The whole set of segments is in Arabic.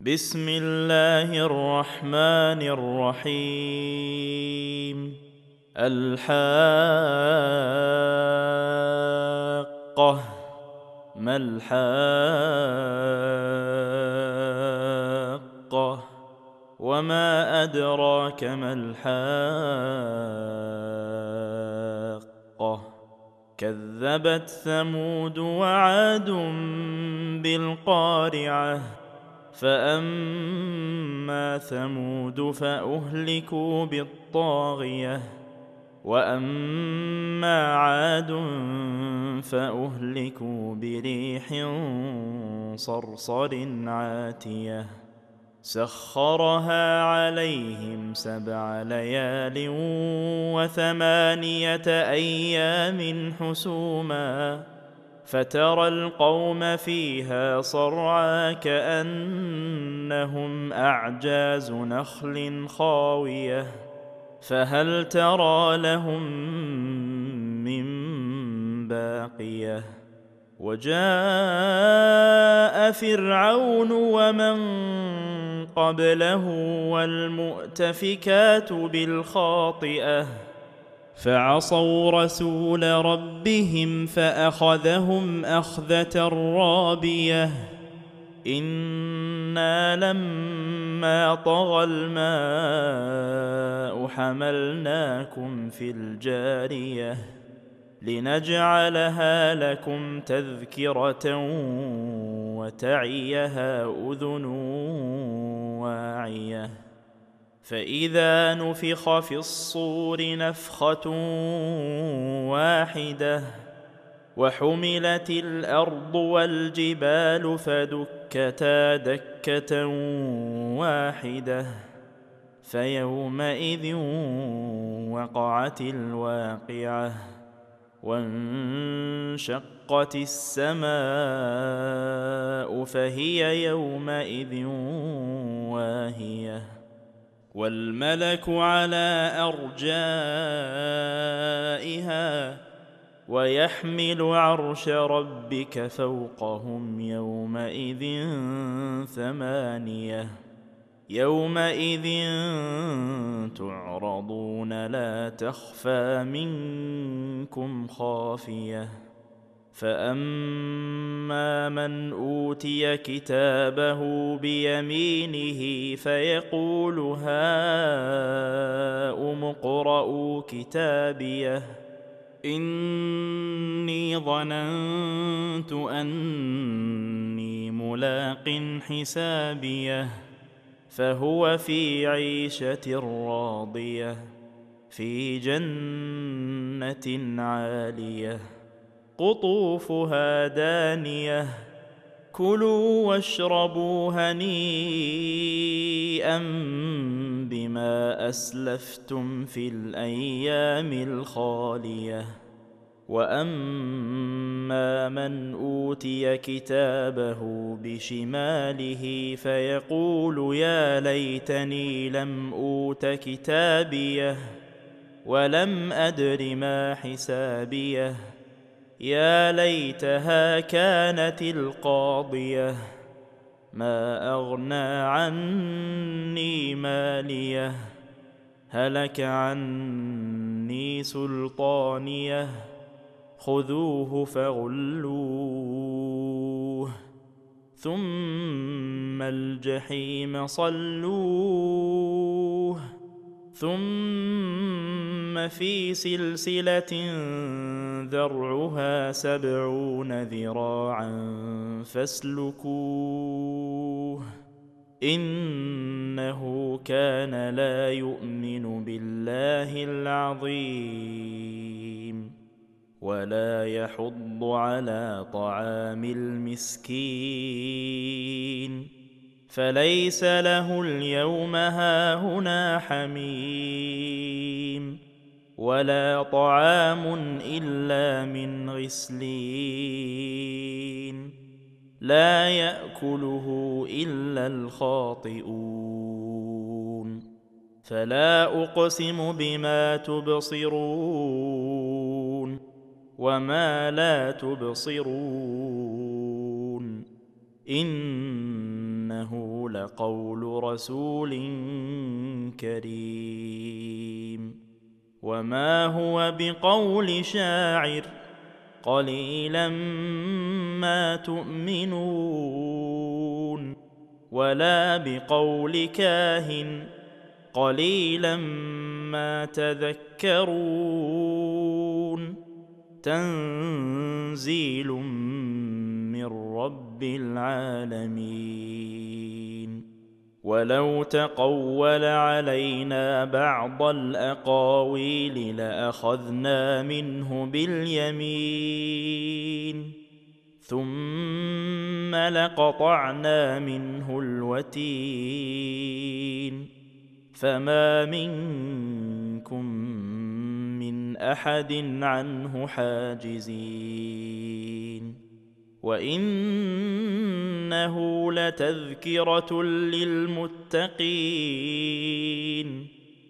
بسم الله الرحمن الرحيم. الحاقة. ما الحاقة؟ وما أدراك ما الحاقة؟ كذبت ثمود وعاد بالقارعة. فأما ثمود فأهلكوا بالطاغية، وأما عاد فأهلكوا بريح صرصر عاتية سخرها عليهم 7 ليال و8 أيام حسوما، فترى القوم فيها صرعى كأنهم أعجاز نخل خاوية، فهل ترى لهم من باقية؟ وجاء فرعون ومن قبله والمؤتفكات بالخاطئة، فعصوا رسول ربهم فأخذهم أخذة رابية. إنا لما طغى الماء حملناكم في الجارية لنجعلها لكم تذكرة وتعيها أذن واعية. فإذا نفخ في الصور نفخة واحدة وحملت الأرض والجبال فدكتا دكة واحدة، فيومئذ وقعت الواقعة، وانشقت السماء فهي يومئذ واهية، والملك على أرجائها ويحمل عرش ربك فوقهم يومئذ 8. يومئذ تعرضون لا تخفى منكم خافية. فأما من أوتي كتابه بيمينه فيقول هاؤم اقرءوا كتابيه إني ظننت أني ملاق حسابيه، فهو في عيشة راضية في جنة عالية قطوفها دانية. كلوا واشربوا هنيئا بما أسلفتم في الأيام الخالية. وأما من أوتي كتابه بشماله فيقول يا ليتني لم أوت كتابيه ولم أدر ما حسابيه، يا ليتها كانت القاضية ما أغنى عني ماليه، هلك عني سلطانيه، خذوه فغلوه ثم الجحيم صلوه، ثم في سلسلة ذرعها 70 ذراعا فاسلكوه، إنه كان لا يؤمن بالله العظيم ولا يحض على طعام المسكين، فليس له اليوم هاهنا حميم ولا طعام إلا من غسلين لا يأكله إلا الخاطئون. فلا أقسم بما تبصرون وما لا تبصرون إنه وإنه لقول رسول كريم وما هو بقول شاعر قليلا ما تؤمنون ولا بقول كاهن قليلا ما تذكرون تنزيل من رب العالمين ولو تقول علينا بعض الأقاويل لأخذنا منه باليمين ثم لقطعنا منه الوتين فما منكم من أحد عنه حاجزين وإنه لتذكرة للمتقين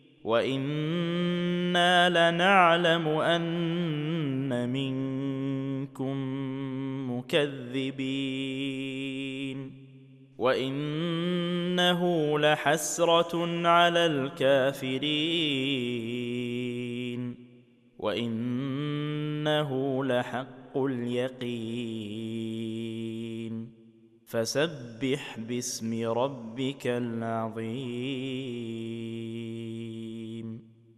وإنا لنعلم أن منكم مكذبين وإنه لحسرة على الكافرين وإنه لحق اليقين فسبح باسم ربك العظيم.